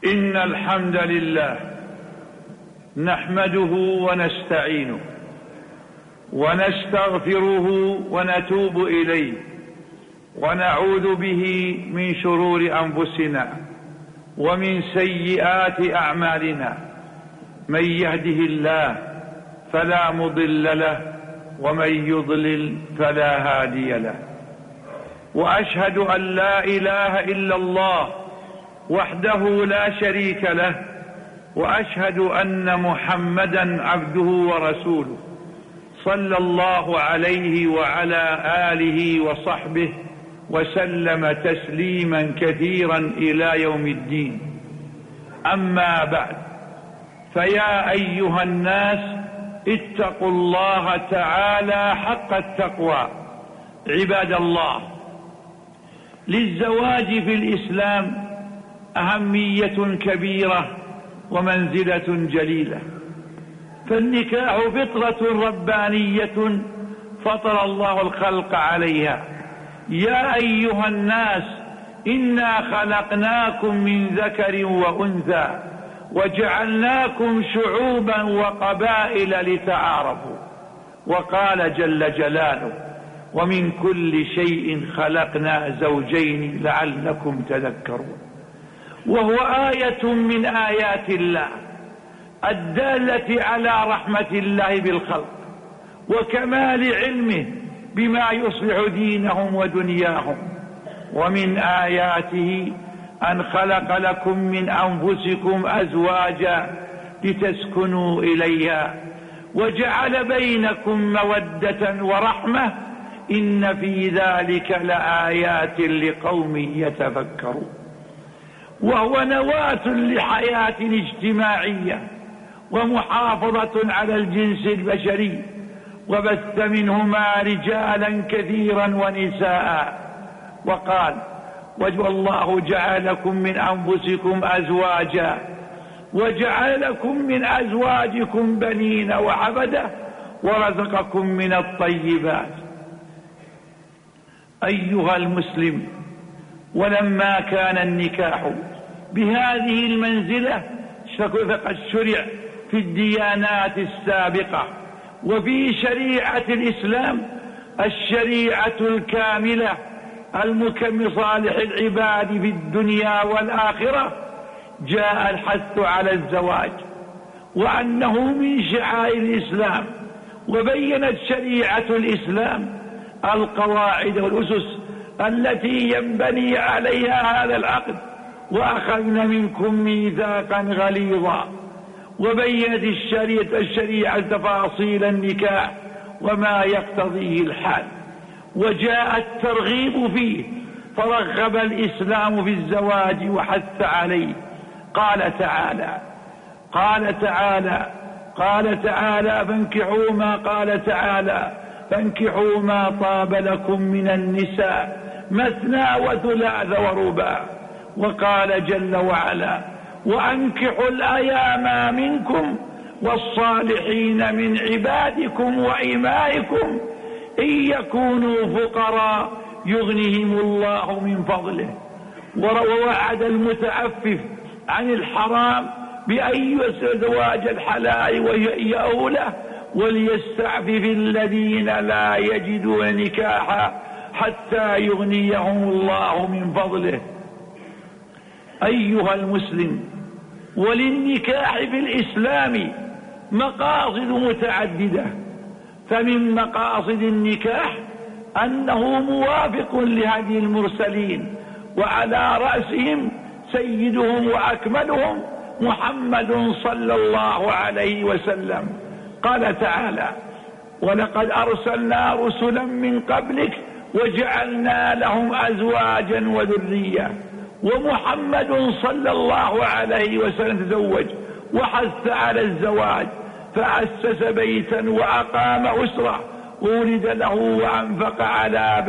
إن الحمد لله نحمده ونستعينه ونستغفره ونتوب إليه ونعوذ به من شرور أنفسنا ومن سيئات أعمالنا. من يهده الله فلا مضل له ومن يضلل فلا هادي له. وأشهد أن لا إله إلا الله وحده لا شريك له، وأشهد أن محمدا عبده ورسوله صلى الله عليه وعلى آله وصحبه وسلم تسليما كثيرا إلى يوم الدين. أما بعد، فيا أيها الناس اتقوا الله تعالى حق التقوى. عباد الله، للزواج في الإسلام أهمية كبيرة ومنزلة جليلة، فالنكاح فطرة ربانية فطر الله الخلق عليها. يا أيها الناس إنا خلقناكم من ذكر وأنثى وجعلناكم شعوبا وقبائل لتعارفوا. وقال جل جلاله: ومن كل شيء خلقنا زوجين لعلكم تذكرون. وهو آية من آيات الله الدالة على رحمة الله بالخلق وكمال علمه بما يصلح دينهم ودنياهم. ومن آياته أن خلق لكم من أنفسكم أزواجا لتسكنوا إليها وجعل بينكم مودة ورحمة إن في ذلك لآيات لقوم يتفكرون. وهو نواة لحياة اجتماعية ومحافظة على الجنس البشري، وبث منهما رجالا كثيرا ونساء. وقال: والله جعلكم من أنفسكم أزواجا وجعل لكم من أزواجكم بنين وعبدا ورزقكم من الطيبات. أيها المسلم، ولما كان النكاح بهذه المنزلة فقد شرع في الديانات السابقة وفي شريعة الإسلام الشريعة الكاملة المكمل صالح العباد في الدنيا والآخرة. جاء الحث على الزواج وأنه من شعائر الإسلام، وبينت شريعة الإسلام القواعد والأسس التي ينبني عليها هذا العقد. وأخذنا منكم ميثاقا غليظا، وبينت الشريعة تفاصيل النكاح وما يقتضيه الحال، وجاء الترغيب فيه، فرغب الإسلام في الزواج وحث عليه. قال تعالى: فانكحوا ما طاب لكم من النساء مثنى وثلاث ورباع. وقال جل وعلا: وأنكحوا الأيام منكم والصالحين من عبادكم وإمائكم إن يكونوا فقراء يغنهم الله من فضله. ووعد المتعفف عن الحرام بأن يزواج الحلال وهي أولى، وليستعفف الذين لا يجدون نكاحا حتى يغنيهم الله من فضله. أيها المسلم، وللنكاح في الإسلام مقاصد متعددة، فمن مقاصد النكاح أنه موافق لهدي المرسلين، وعلى رأسهم سيدهم وأكملهم محمد صلى الله عليه وسلم. قال تعالى: ولقد أرسلنا رسلا من قبلك وجعلنا لهم أزواجا وذرية. ومحمد صلى الله عليه وسلم تزوج وحث على الزواج، فأسس بيتا وأقام أسرة وولد له وأنفق على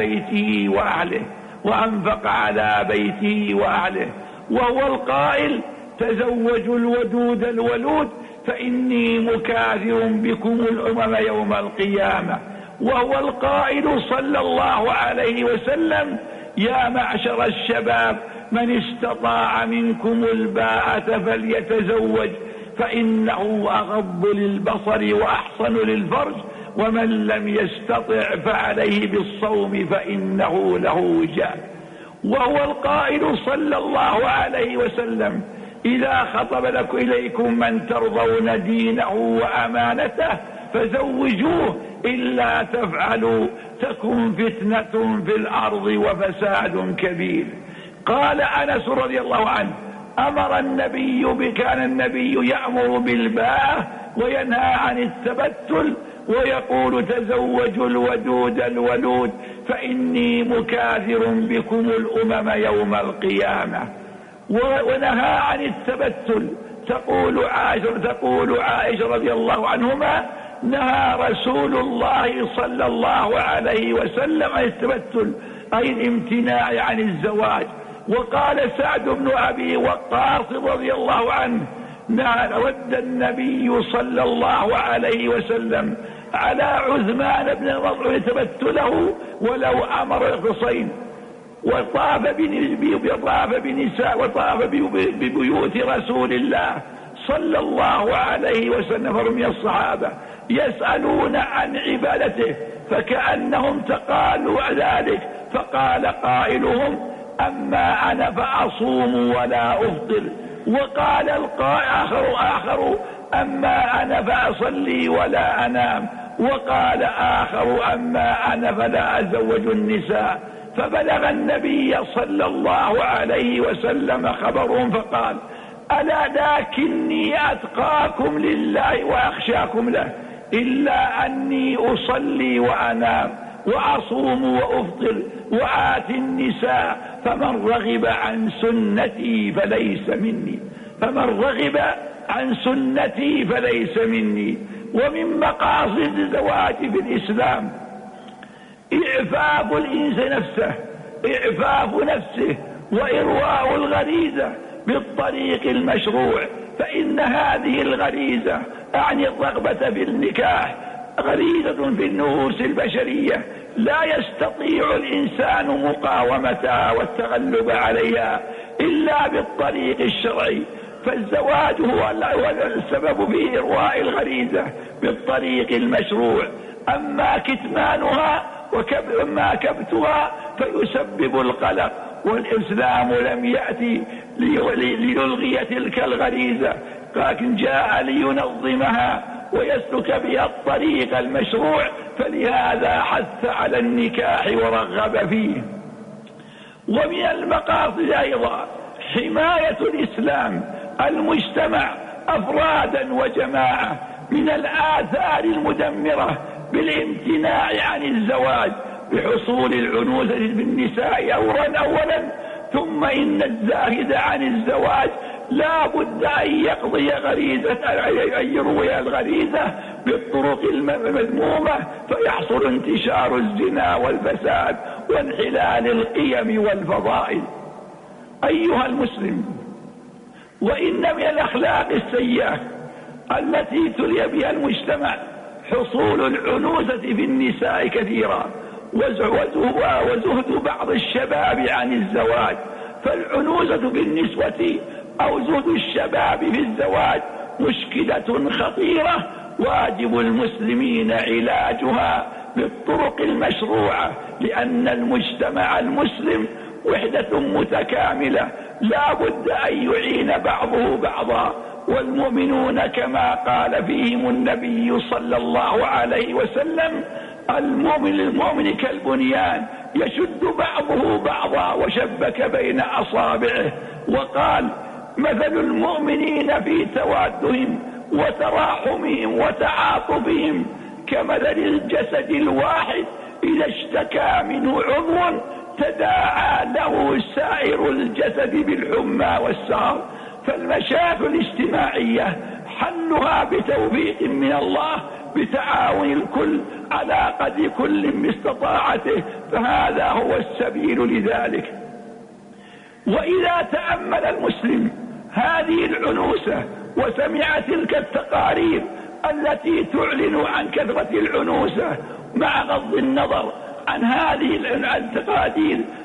بيته وأهله. وهو القائل: تزوجوا الودود الولود فإني مكاثر بكم الأمم يوم القيامة. وهو القائل صلى الله عليه وسلم: يا معشر الشباب من استطاع منكم الباءة فليتزوج فإنه أغض للبصر وأحصن للفرج، ومن لم يستطع فعليه بالصوم فإنه له وجاء. وهو القائل صلى الله عليه وسلم: إذا خطب لكم إليكم من ترضون دينه وأمانته فزوجوه، إلا تفعلوا تكن فتنة في الأرض وفساد كبير. قال أنس رضي الله عنه: كان النبي يأمر بالباءة وينهى عن التبتل ويقول: تزوجوا الودود الولود فإني مكاثر بكم الأمم يوم القيامة. ونهى عن التبتل. تقول عائشة رضي الله عنهما: نهى رسول الله صلى الله عليه وسلم عن التبتل، أي الامتناع عن الزواج. وقال سعد بن أبي وقاص رضي الله عنه: رد النبي صلى الله عليه وسلم على عثمان بن مظعون تبتله ولو أمر الحصين، وطاف ببيوت رسول الله صلى الله عليه وسلم. فرمي الصحابة يسألون عن عبادته فكأنهم تقالوا ذلك، فقال قائلهم: أما أنا فأصوم ولا أفطر. وقال آخر: أما أنا فأصلي ولا أنام. وقال آخر: أما أنا فلا أزوج النساء. فبلغ النبي صلى الله عليه وسلم خبرهم فقال: ألا لكني أتقاكم لله وأخشاكم له، إلا أني أصلي وأنام وأصوم وأفطر وآتي النساء، فمن رغب عن سنتي فليس مني. ومن مقاصد الزواج في الإسلام إعفاف الإنسان نفسه وإرواء الغريزة بالطريق المشروع، فإن هذه الغريزة أعني الرغبة في النكاح غريزة في النفوس البشرية لا يستطيع الإنسان مقاومتها والتغلب عليها إلا بالطريق الشرعي، فالزواج هو السبب في إرواء الغريزة بالطريق المشروع. أما كتمانها وما كبتها فيسبب القلق، والإسلام لم يأتي ليلغي تلك الغريزة، لكن جاء لينظمها ويسلك بها الطريق المشروع، فلهذا حث على النكاح ورغب فيه. ومن المقاصد أيضا حماية الإسلام المجتمع أفرادا وجماعة من الآثار المدمرة بالامتناع عن الزواج بحصول العنوسة بالنساء أولا، ثم إن الزاهد عن الزواج لا بد أن يقضي أن يروي الغريزة بالطرق المذمومة، فيحصل انتشار الزنا والفساد وانحلال القيم والفضائل. أيها المسلم، وإن من الأخلاق السيئة التي تلي بها المجتمع حصول العنوسة في النساء كثيرا وزهد بعض الشباب عن الزواج. فالعنوسة بالنسبة أو زهد الشباب في الزواج مشكلة خطيرة واجب المسلمين علاجها بالطرق المشروعة، لأن المجتمع المسلم وحدة متكاملة لا بد أن يعين بعضه بعضا، والمؤمنون كما قال فيهم النبي صلى الله عليه وسلم: المؤمن للمؤمن كالبنيان يشد بعضه بعضا وشبك بين أصابعه. وقال: مثل المؤمنين في توادهم وتراحمهم وتعاطفهم كمثل الجسد الواحد إذا اشتكى منه عضو تداعى له سائر الجسد بالحمى والسهر. فالمشاكل الاجتماعية حلها بتوفيق من الله بتعاون الكل على قدر كل باستطاعته، فهذا هو السبيل لذلك. وإذا تأمل المسلم هذه العنوسة وسمع تلك التقارير التي تعلن عن كثرة العنوسة، مع غض النظر عن هذه التقارير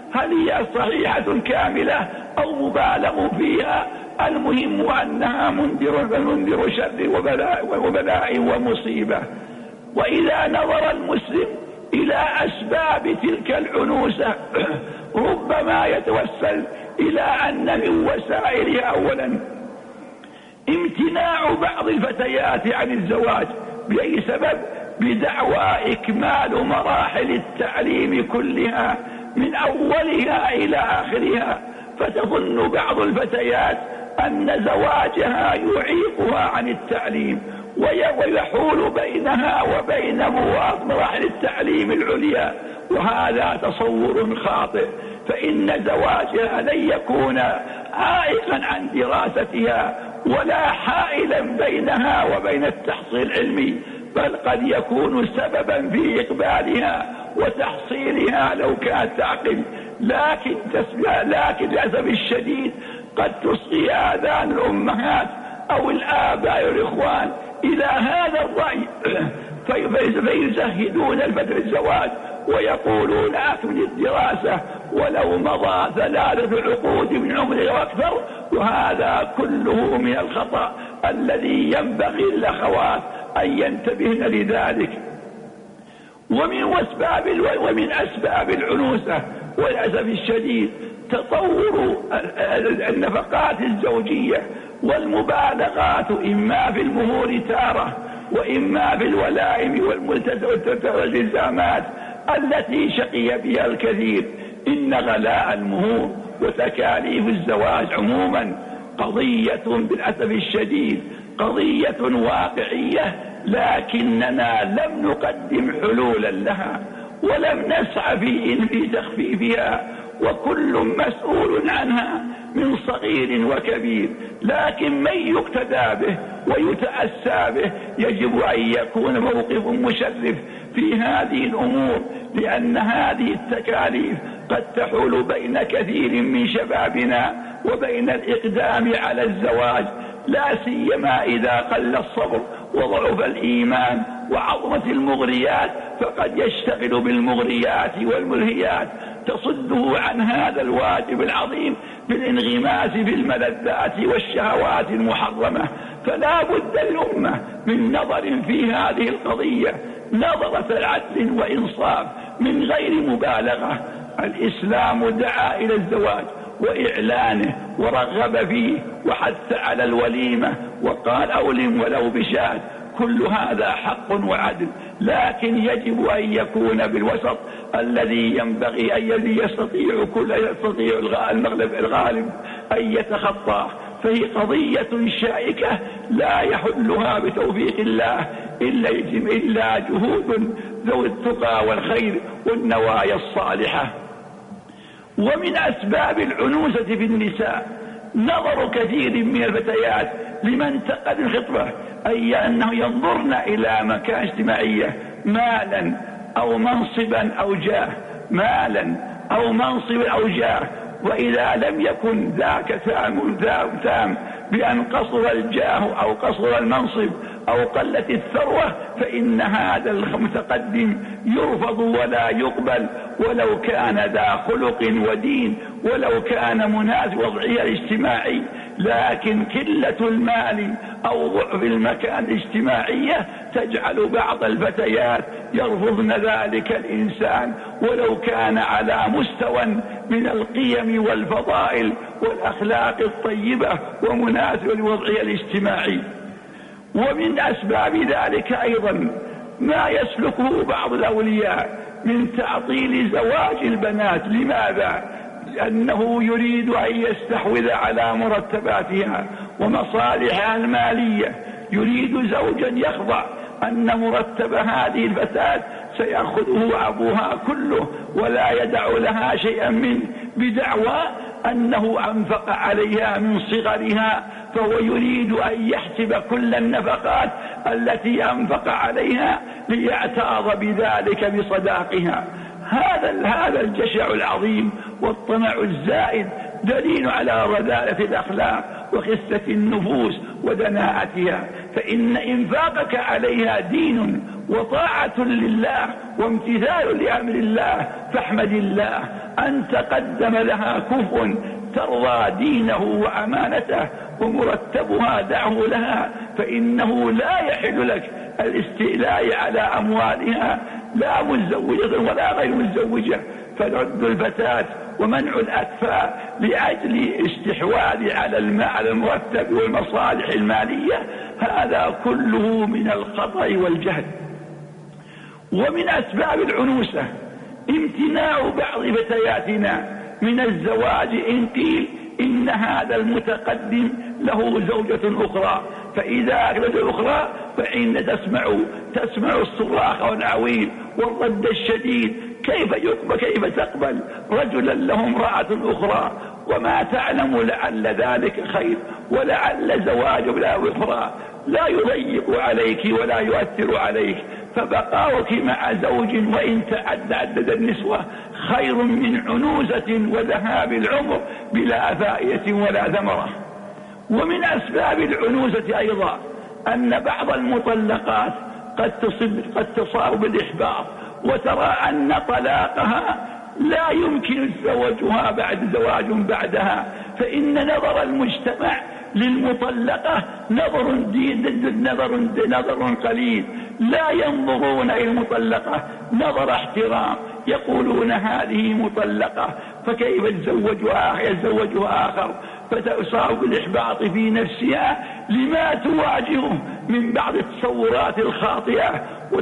هل هي صحيحة كاملة أو مبالغ فيها؟ المهم أنها منذر شر وبلاء ومصيبة. وإذا نظر المسلم إلى أسباب تلك العنوسة ربما يتوسل إلى أن من وسائلها أولا امتناع بعض الفتيات عن الزواج بأي سبب؟ بدعوى إكمال مراحل التعليم كلها من أولها إلى آخرها، فتظن بعض الفتيات أن زواجها يعيقها عن التعليم ويحول بينها وبين مراحل التعليم العليا، وهذا تصور خاطئ، فإن زواجها لن يكون عائقا عن دراستها ولا حائلا بينها وبين التحصيل العلمي، بل قد يكون سببا في إقبالها وتحصيلها لو كانت تعقل. لكن للأسف الشديد قد تصغي آذان الأمهات أو الآباء والإخوان إلى هذا الرأي فيزهدون الزواج ويقولون أكمل الدراسة ولو مضى 3 عقود من عمره وأكثر، وهذا كله من الخطأ الذي ينبغي للأخوات أن ينتبهن لذلك. ومن أسباب العنوسة وللأسف الشديد تطور النفقات الزوجية والمبالغات، إما في المهور تارة وإما في الولائم والالتزامات التي شقي بها الكثير. إن غلاء المهور وتكاليف الزواج عموما قضية بالأسف الشديد قضية واقعية، لكننا لم نقدم حلولا لها ولم نسعى في تخفيفها، وكل مسؤول عنها من صغير وكبير، لكن من يقتدى به ويتأسى به يجب أن يكون موقف مشرف في هذه الأمور، لأن هذه التكاليف قد تحول بين كثير من شبابنا وبين الإقدام على الزواج، لا سيما إذا قل الصبر وضعف الإيمان وعظمة المغريات، فقد يشتغل بالمغريات والملهيات تصده عن هذا الواجب العظيم بالانغماس في الملذات والشهوات المحرمة. فلا بد الأمة من نظر في هذه القضية نظرة عدل وإنصاف من غير مبالغة. الإسلام دعا إلى الزواج وإعلانه ورغب فيه وحث على الوليمة وقال أولم ولو بشاة، كل هذا حق وعدل، لكن يجب أن يكون بالوسط الذي ينبغي أن يستطيع الغالب أن يتخطاه، فهي قضية شائكة لا يحلها بتوفيق الله إلا جهود ذوي التقى والخير والنوايا الصالحة. ومن أسباب العنوسة في النساء نظر كثير من الفتيات لمن تقد الخطبة أي أنه ينظرن إلى مكان اجتماعية، مالا أو منصبا أو جاه، مالا أو منصب أو جاه، وإذا لم يكن ذاك تام بأن قصر الجاه أو قصر المنصب أو قلت الثروة، فإن هذا المتقدم يرفض ولا يقبل ولو كان ذا خلق ودين ولو كان مناسب وضعه الاجتماعي. لكن قلة المال أو ضعف المكان الاجتماعية تجعل بعض الفتيات يرفضن ذلك الإنسان ولو كان على مستوى من القيم والفضائل والأخلاق الطيبة ومناسب لوضعه الاجتماعي. ومن أسباب ذلك أيضا ما يسلكه بعض الأولياء من تعطيل زواج البنات. لماذا؟ لأنه يريد أن يستحوذ على مرتباتها ومصالحها المالية، يريد زوجا يخضع أن مرتب هذه الفتاة سيأخذه أبوها كله ولا يدع لها شيئا منه، بدعوى أنه أنفق عليها من صغرها، فهو يريد أن يحسب كل النفقات التي أنفق عليها ليعتاض بذلك بصداقها. هذا الجشع العظيم والطمع الزائد دليل على رذالة الأخلاق وخسة النفوس ودناءتها. فإن إنفاقك عليها دين وطاعة لله وامتثال لأمر الله، فاحمد الله أن تقدم لها كفء ترضى دينه وأمانته ومرتبها دعه لها، فإنه لا يحل لك الاستيلاء على أموالها، لا متزوجة ولا غير متزوجة. فنعد الفتاة ومنع الأكفاء لأجل استحواذ على المرتب والمصالح المالية، هذا كله من الخطأ والجهل. ومن أسباب العنوسة امتناع بعض فتياتنا من الزواج إن قيل إن هذا المتقدم له زوجة أخرى، فإذا أكلت الأخرى فإن تسمع الصراخ والعويل والرد الشديد، كيف تقبل رجلا له امرأة أخرى وما تعلم لعل ذلك خير، ولعل زواج الأخرى لا يضيق عليك ولا يؤثر عليك، فبقاؤك مع زوج وإن تعدد النسوة خير من عنوزة وذهاب العمر بلا فائدة ولا ثمرة. ومن أسباب العنوزة أيضا أن بعض المطلقات قد تصاب بالإحباط، وترى أن طلاقها لا يمكن زواجها بعدها، فإن نظر المجتمع للمطلقة نظر قليل، لا ينظرون إلى المطلقة نظر احترام، يقولون هذه مطلقة فكيف يتزوجها آخر، فتصاب بالإحباط في نفسها لما تواجهه من بعض التصورات الخاطئة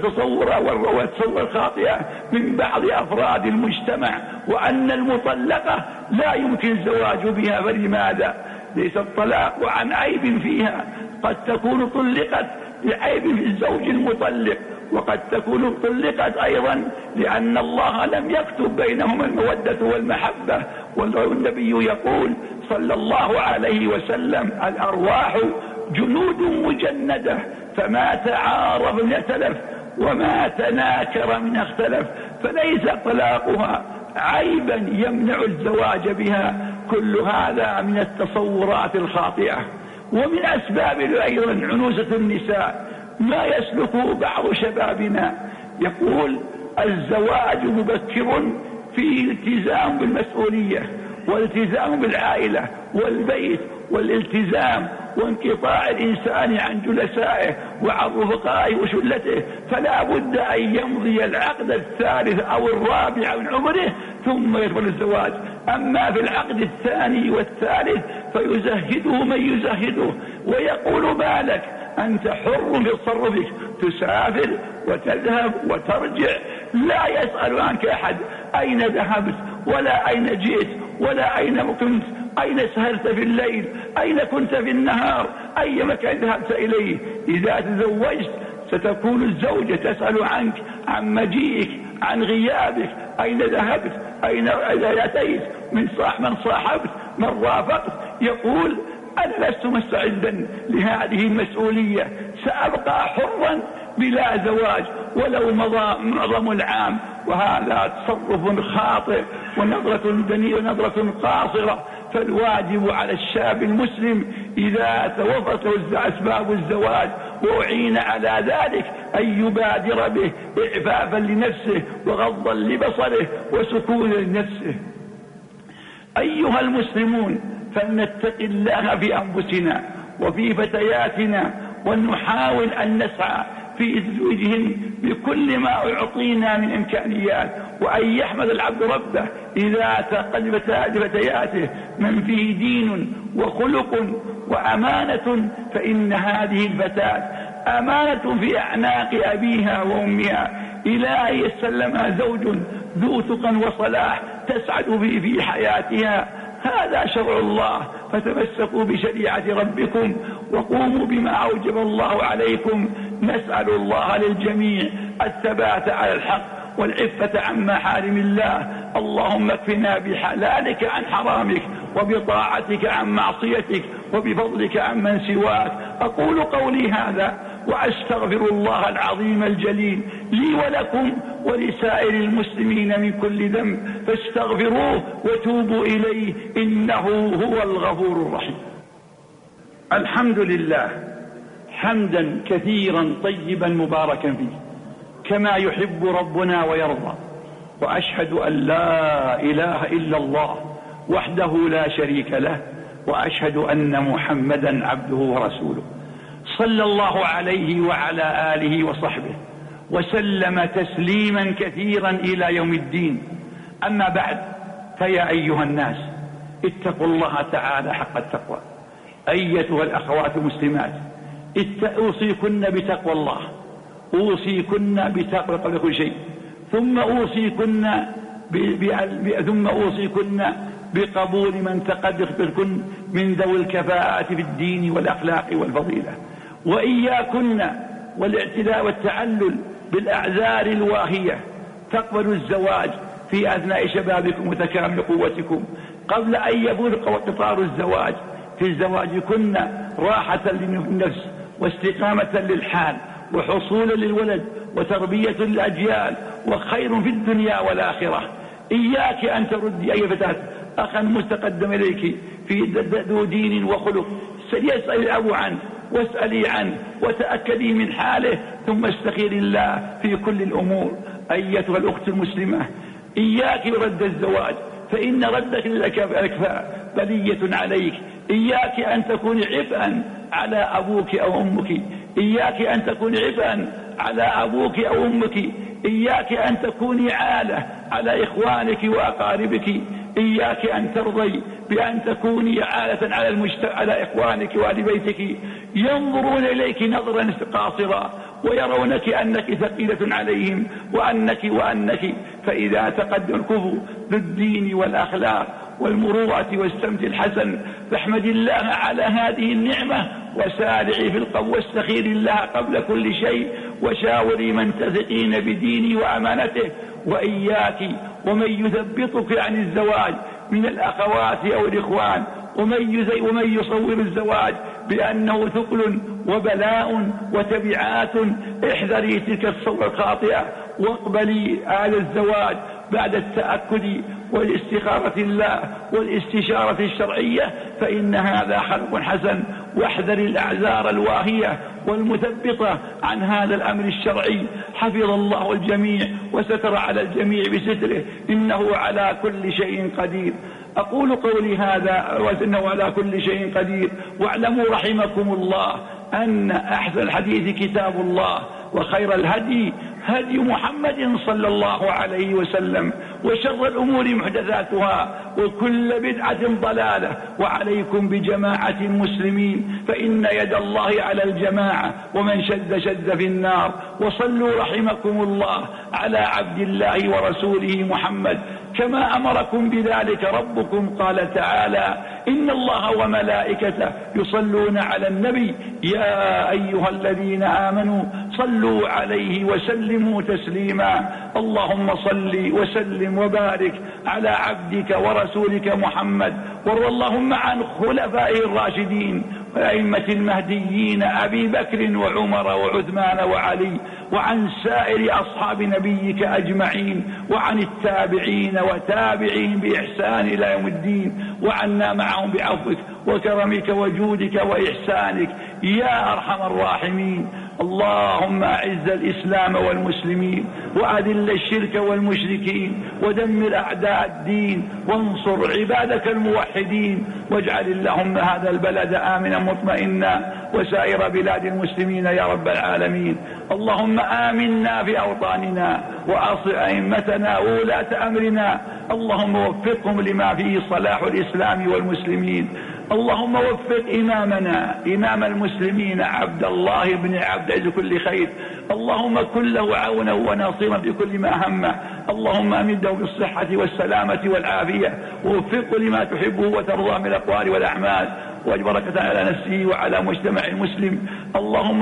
والتصور الخاطئة من بعض أفراد المجتمع، وأن المطلقة لا يمكن الزواج بها. فلماذا؟ ليس الطلاق عن عيب فيها، قد تكون طلقت لعيب في الزوج المطلق، وقد تكون طلقت أيضا لأن الله لم يكتب بينهما المودة والمحبة. والنبي يقول صلى الله عليه وسلم: الأرواح جنود مجندة، فما تعارف من ائتلف وما تناكر من اختلف، فليس طلاقها عيبا يمنع الزواج بها. كل هذا من التصورات الخاطئة. ومن أسباب أيضا عنوسة النساء ما يسلكه بعض شبابنا، يقول الزواج مبكر في التزام بالمسؤولية والالتزام بالعائلة والبيت والالتزام وانقطاع الإنسان عن جلسائه وعن رفقائه وشلته، فلا بد أن يمضي العقد الثالث أو الرابع من عمره ثم يدخل الزواج. أما في العقد الثاني والثالث فيزهده من يزهده ويقول ما لك، أنت حر في تصرفك، تسافر وتذهب وترجع، لا يسأل عنك أحد أين ذهبت ولا أين جئت ولا أين كنت، أين سهرت في الليل، أين كنت في النهار، أي مكان ذهبت إليه. إذا تزوجت ستكون الزوجة تسأل عنك، عن مجيئك، عن غيابك، أين ذهبت، أين أتيت، من صاحبت، من رافقت. يقول أنا لست مستعدا لهذه المسؤولية، سأبقى حرا بلا زواج ولو مضى معظم العام. وهذا تصرف خاطئ ونظرة دنيئة ونظرة قاصرة. فالواجب على الشاب المسلم إذا توفرت أسباب الزواج وأعين على ذلك أن يبادر به إعفافا لنفسه وغضا لبصره وسكونا لنفسه. أيها المسلمون، فلنتق الله في أنفسنا وفي فتياتنا، ونحاول أن نسعى في تزويجهن بكل ما أعطينا من إمكانيات، وأن يحمد العبد ربه إذا تقدم فتياته من فيه دين وخلق وأمانة، فإن هذه الفتاة أمانة في أعناق أبيها وأمها إلى أن يسلمها زوج ذو تقى وصلاح تسعد به في حياتها. هذا شرع الله، فتمسكوا بشريعة ربكم وقوموا بما أوجب الله عليكم. نسأل الله للجميع الثبات على الحق والعفة عن محارم الله. اللهم اكفنا بحلالك عن حرامك، وبطاعتك عن معصيتك، وبفضلك عن من سواك. أقول قولي هذا وأستغفر الله العظيم الجليل لي ولكم ولسائر المسلمين من كل ذنب، فاستغفروه وتوبوا إليه إنه هو الغفور الرحيم. الحمد لله حمدا كثيرا طيبا مباركا فيه كما يحب ربنا ويرضى، وأشهد أن لا إله إلا الله وحده لا شريك له، وأشهد أن محمدا عبده ورسوله، صلى الله عليه وعلى آله وصحبه وسلم تسليما كثيرا إلى يوم الدين. أما بعد، فيا أيها الناس اتقوا الله تعالى حق التقوى. أيتها الأخوات المسلمات، أوصيكن بتقوى الله، أوصيكن بتقوى قبل كل شيء، ثم أوصيكن بقبول من تقدمكن من ذوي الكفاءة في الدين والأخلاق والفضيلة، وإياكن والاعتداء والتعلل بالأعذار الواهية. تقبلوا الزواج في أثناء شبابكم وتكامل قوتكم قبل أن يبلغ قطار الزواج. في الزواج كن راحة للنفس واستقامة للحال وحصولا للولد وتربية للأجيال وخير في الدنيا والآخرة. إياك أن تردي أي فتاة أخا مستقدم إليك في ذو دين وخلق يسأل الأب عنه واسألي عنه وتأكدي من حاله، ثم استخيري الله في كل الأمور. أيتها الأخت المسلمة، إياك رد الزواج، فإن ردك للأكفاء بلية عليك. إياك أن تكون عبئا على أبوك أو أمك، إياك أن تكون عبئا على أبوك أو أمك، إياك أن تكوني عالة على إخوانك وأقاربك، إياك أن ترضي بأن تكوني عالة على إخوانك وأهل بيتك، ينظرون إليك نظرا قاصرا ويرونك أنك ثقيلة عليهم وأنك فإذا تقدم الكفو بالدين والأخلاق والمروءة والسمت الحسن فاحمد الله على هذه النعمة وسارعي في القبول واستخيري الله قبل كل شيء، وشاوري من تثقين بدينه وأمانته. وإياك ومن يثبطك عن الزواج من الأخوات أو الإخوان ومن يصور الزواج بأنه ثقل وبلاء وتبعات. احذري تلك الصورة الخاطئة واقبلي آل الزواج بعد التأكد والاستخارة الله والاستشارة الشرعية، فإن هذا خلق حسن. واحذر الأعذار الواهية والمثبطة عن هذا الأمر الشرعي. حفظ الله الجميع وستر على الجميع بستره، إنه على كل شيء قدير. أقول قولي هذا وإنه على كل شيء قدير، واعلموا رحمكم الله أن أحسن الحديث كتاب الله، وخير الهدي هدي محمد صلى الله عليه وسلم، وشر الأمور محدثاتها، وكل بدعة ضلالة. وعليكم بجماعة المسلمين، فإن يد الله على الجماعة، ومن شد في النار. وصلوا رحمكم الله على عبد الله ورسوله محمد كما أمركم بذلك ربكم. قال تعالى: إن الله وملائكته يصلون على النبي يا أيها الذين آمنوا صلوا عليه وسلموا تسليما. اللهم صل وسلم وبارك على عبدك ورسولك محمد، وارض اللهم عن خلفائه الراشدين والأئمة المهديين أبي بكر وعمر وعثمان وعلي، وعن سائر أصحاب نبيك أجمعين، وعن التابعين وتابعين بإحسان إلى يوم الدين، وعنا معهم بعفوك وكرمك وجودك وإحسانك يا أرحم الراحمين. اللهم أعز الإسلام والمسلمين، وأذل الشرك والمشركين، ودمر أعداء الدين، وانصر عبادك الموحدين، واجعل اللهم هذا البلد آمنا مطمئنا وسائر بلاد المسلمين يا رب العالمين. اللهم آمنا في أوطاننا، وأصل أئمتنا وولاة أمرنا، اللهم وفقهم لما فيه صلاح الإسلام والمسلمين. اللهم وفق إمامنا إمام المسلمين عبد الله بن عبد العزيز كل خير، اللهم كن له عونا وناصرا بكل ما همه، اللهم أمده بالصحة والسلامة والعافية، ووفقه لما تحبه وترضى من الأقوال والأعمال، وبركة على نفسه وعلى مجتمع المسلم. اللهم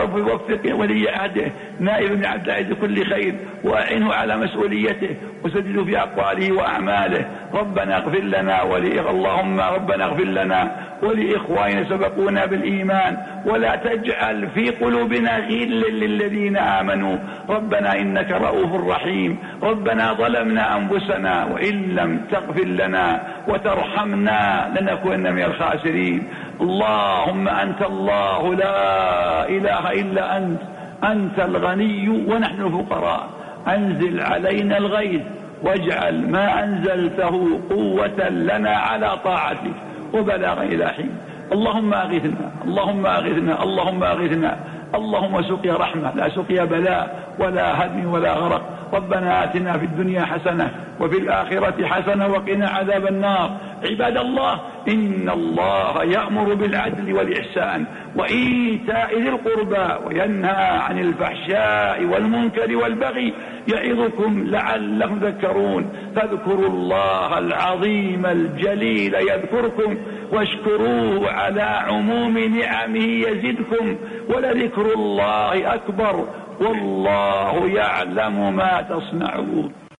وفق ولي عهده نائب بن عبد العزيز كل خير، وأعنه على مسؤوليته وسدده في أقواله وأعماله. ربنا اغفر لنا اللهم ربنا اغفر لنا ولإخواننا سبقونا بالإيمان، ولا تجعل في قلوبنا غلا للذين آمنوا. ربنا إنك رؤوف رحيم. ربنا ظلمنا أنفسنا، وإن لم تغفر لنا وترحمنا لنكونن من الخاسرين. اللهم أنت الله لا إله إلا أنت، أنت الغني ونحن الفقراء، أنزل علينا الغيث واجعل ما أنزلته قوة لنا على طاعتك وبلاغا إلى حين. اللهم أغثنا، اللهم أغثنا، اللهم أغثنا، اللهم سقيا رحمة لا سقيا بلاء ولا هدم ولا غرق. ربنا آتنا في الدنيا حسنة وفي الآخرة حسنة وقنا عذاب النار. عباد الله، إن الله يأمر بالعدل والإحسان وإيتاء ذي القربى وينهى عن الفحشاء والمنكر والبغي يعظكم لعلكم تذكرون. فاذكروا الله العظيم الجليل يذكركم واشكروه على عموم نعمه يزدكم ولذكر الله أكبر والله يعلم ما تصنعون.